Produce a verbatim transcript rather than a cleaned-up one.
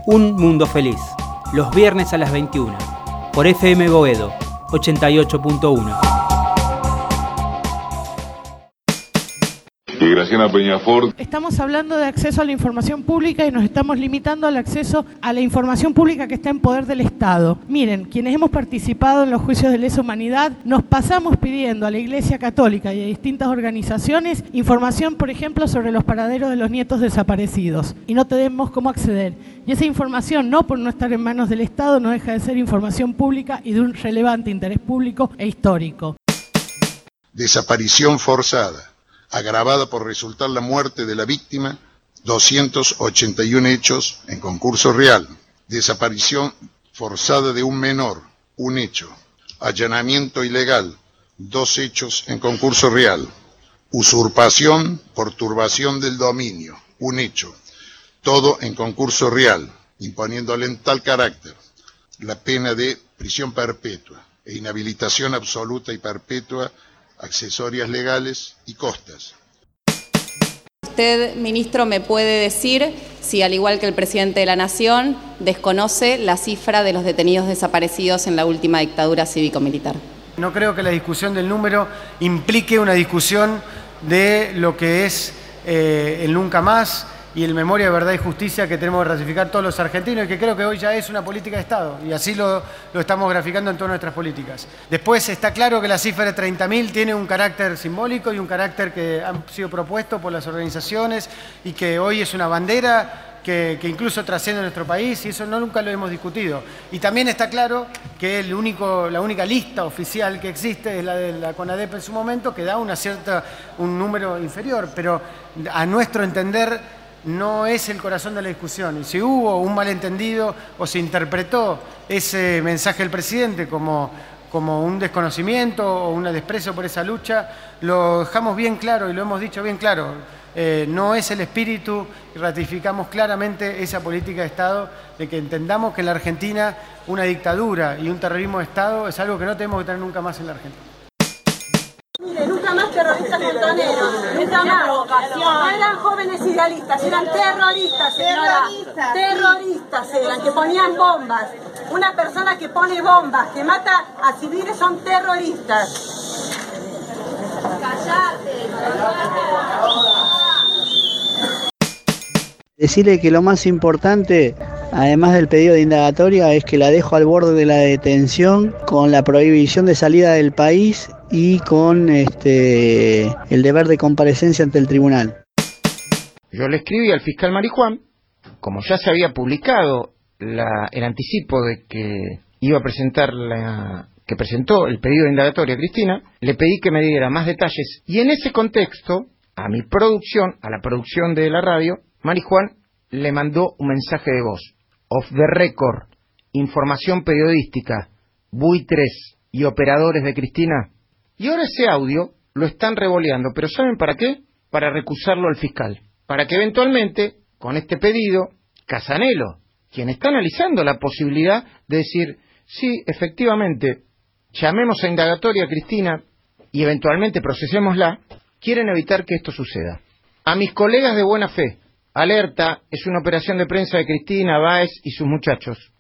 Un Mundo Feliz, los viernes a las veintiuna, por F M Boedo, ochenta y ocho punto uno. Y Graciela Peñafort. Estamos hablando de acceso a la información pública y nos estamos limitando al acceso a la información pública que está en poder del Estado. Miren, quienes hemos participado en los juicios de lesa humanidad, nos pasamos pidiendo a la Iglesia Católica y a distintas organizaciones información, por ejemplo, sobre los paraderos de los nietos desaparecidos, y no tenemos cómo acceder. Y esa información, no por no estar en manos del Estado, no deja de ser información pública y de un relevante interés público e histórico. Desaparición forzada, agravada por resultar la muerte de la víctima, doscientos ochenta y uno hechos en concurso real. Desaparición forzada de un menor, un hecho. Allanamiento ilegal, dos hechos en concurso real. Usurpación por turbación del dominio, un hecho. Todo en concurso real, imponiéndole en tal carácter la pena de prisión perpetua e inhabilitación absoluta y perpetua, accesorias legales y costas. Usted, ministro, me puede decir si, al igual que el presidente de la Nación, desconoce la cifra de los detenidos desaparecidos en la última dictadura cívico-militar. No creo que la discusión del número implique una discusión de lo que es eh, el nunca más y el memoria, verdad y justicia que tenemos que ratificar todos los argentinos, y que creo que hoy ya es una política de Estado, y así lo, lo estamos graficando en todas nuestras políticas. Después está claro que la cifra de treinta mil tiene un carácter simbólico y un carácter que ha sido propuesto por las organizaciones y que hoy es una bandera que, que incluso trasciende nuestro país, y eso no, nunca lo hemos discutido. Y también está claro que el único, la única lista oficial que existe es la de la CONADEP en su momento, que da una cierta, un número inferior, pero a nuestro entender no es el corazón de la discusión. Y si hubo un malentendido o se interpretó ese mensaje del presidente como, como un desconocimiento o un desprecio por esa lucha, lo dejamos bien claro y lo hemos dicho bien claro. Eh, no es el espíritu, y ratificamos claramente esa política de Estado de que entendamos que en la Argentina una dictadura y un terrorismo de Estado es algo que no tenemos que tener nunca más en la Argentina. Mire, nunca más terroristas montoneros, nunca más. No eran jóvenes idealistas, eran terroristas, señora. Terroristas, terroristas eran, que ponían bombas. Una persona que pone bombas, que mata a civiles, son terroristas. Cállate. Decirle que lo más importante, además del pedido de indagatoria, es que la dejo al borde de la detención, con la prohibición de salida del país y con este el deber de comparecencia ante el tribunal. Yo le escribí al fiscal Marijuán, como ya se había publicado la, el anticipo de que iba a presentar la, que presentó el pedido de indagatoria a Cristina, le pedí que me diera más detalles, y en ese contexto, a mi producción, a la producción de la radio, Marijuán le mandó un mensaje de voz, off the record, información periodística, buitres y operadores de Cristina. Y ahora ese audio lo están revoleando, pero ¿saben para qué? Para recusarlo al fiscal, para que eventualmente, con este pedido, Casanelo, quien está analizando la posibilidad de decir, sí, efectivamente, llamemos a indagatoria a Cristina y eventualmente procesémosla, quieren evitar que esto suceda. A mis colegas de buena fe, alerta, es una operación de prensa de Cristina, Báez y sus muchachos.